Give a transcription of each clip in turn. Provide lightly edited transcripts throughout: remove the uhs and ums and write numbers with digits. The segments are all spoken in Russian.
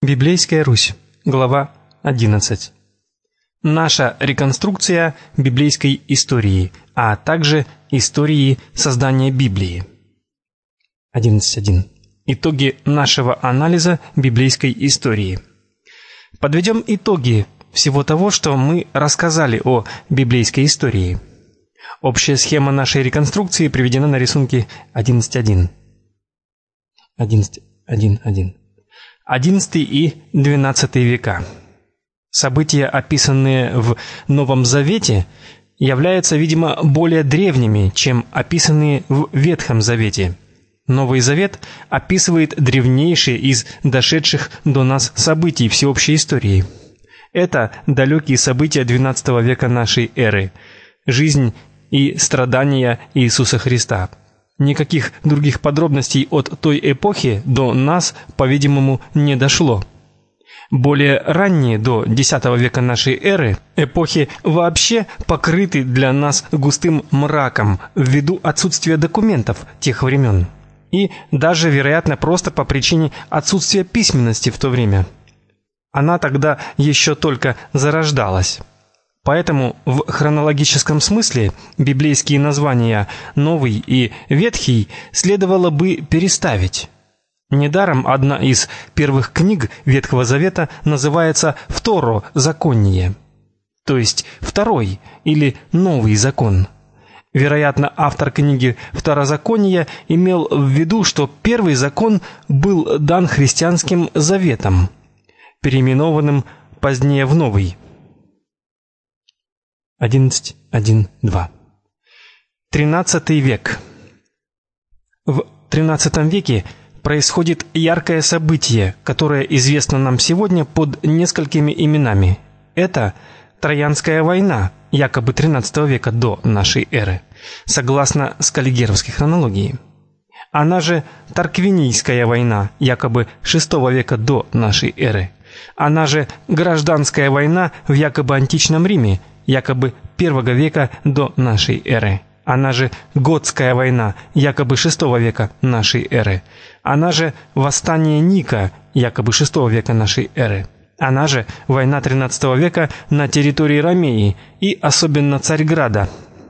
Библейская Русь. Глава 11. Наша реконструкция библейской истории, а также истории создания Библии. 11.1. Итоги нашего анализа библейской истории. Подведем итоги всего того, что мы рассказали о библейской истории. Общая схема нашей реконструкции приведена на рисунке 11.1. 11.1.1. XI и XII века. События, описанные в Новом Завете, являются, видимо, более древними, чем описанные в Ветхом Завете. Новый Завет описывает древнейшие из дошедших до нас событий всеобщей истории. Это далекие события XII века нашей эры, жизнь и страдания Иисуса Христа. Никаких других подробностей от той эпохи до нас, по-видимому, не дошло. Более ранние, до X века нашей эры, эпохи вообще покрыты для нас густым мраком ввиду отсутствия документов тех времен. И даже, вероятно, просто по причине отсутствия письменности в то время. Она тогда еще только зарождалась. Поэтому в хронологическом смысле библейские названия «Новый» и «Ветхий» следовало бы переставить. Недаром одна из первых книг Ветхого Завета называется Второзаконие, то есть второй или новый закон. Вероятно, автор книги Второзакония имел в виду, что первый закон был дан христианским заветом, переименованным позднее в Новый. 11.1.2. XIII век. В XIII веке происходит яркое событие, которое известно нам сегодня под несколькими именами. Это Троянская война, якобы XIII века до нашей эры, согласно скаллигеровской хронологии. Она же Тарквинийская война, якобы VI века до нашей эры. Она же Гражданская война в якобы античном Риме, якобы I века до нашей эры. Она же Готская война, якобы VI века нашей эры. Она же Восстание Ника, якобы VI века нашей эры. Она же война XIII века на территории Ромеи и особенно Царьграда.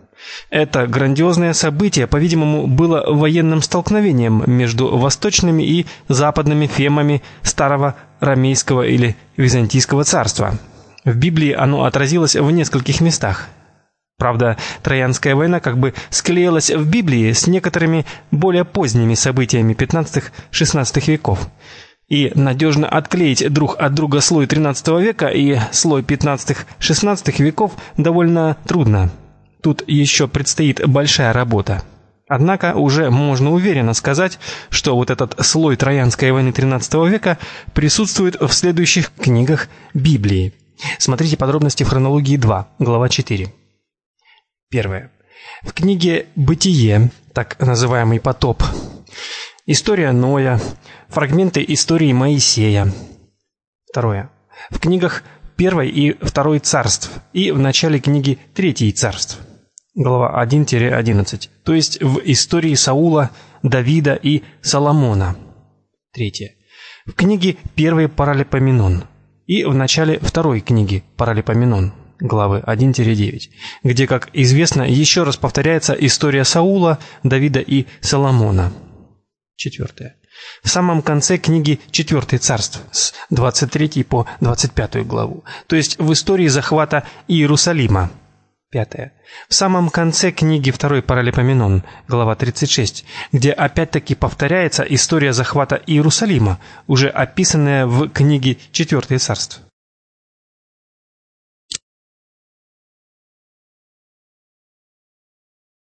Это грандиозное событие, по-видимому, было военным столкновением между восточными и западными фемами старого ромейского или византийского царства. В Библии оно отразилось в нескольких местах. Правда, Троянская война как бы склеилась в Библии с некоторыми более поздними событиями XV-XVI веков. И надежно отклеить друг от друга слой XIII века и слой XV-XVI веков довольно трудно. Тут еще предстоит большая работа. Однако уже можно уверенно сказать, что вот этот слой Троянской войны XIII века присутствует в следующих книгах Библии. Смотрите подробности в хронологии 2, глава 4. Первое. В книге «Бытие», так называемый потоп, история Ноя, фрагменты истории Моисея. Второе. В книгах 1 и 2 царств и в начале книги 3 царств, глава 1-11, то есть в истории Саула, Давида и Соломона. Третье. В книге 1 Паралипоменон и в начале 2 книги Паралипоменон, главы 1-9, где, как известно, еще раз повторяется история Саула, Давида и Соломона. Четвертое. В самом конце книги 4 царств с 23 по 25 главу, то есть в истории захвата Иерусалима. Пятое. В самом конце книги 2 Паралипоменон, глава 36, где опять-таки повторяется история захвата Иерусалима, уже описанная в книге 4 царств.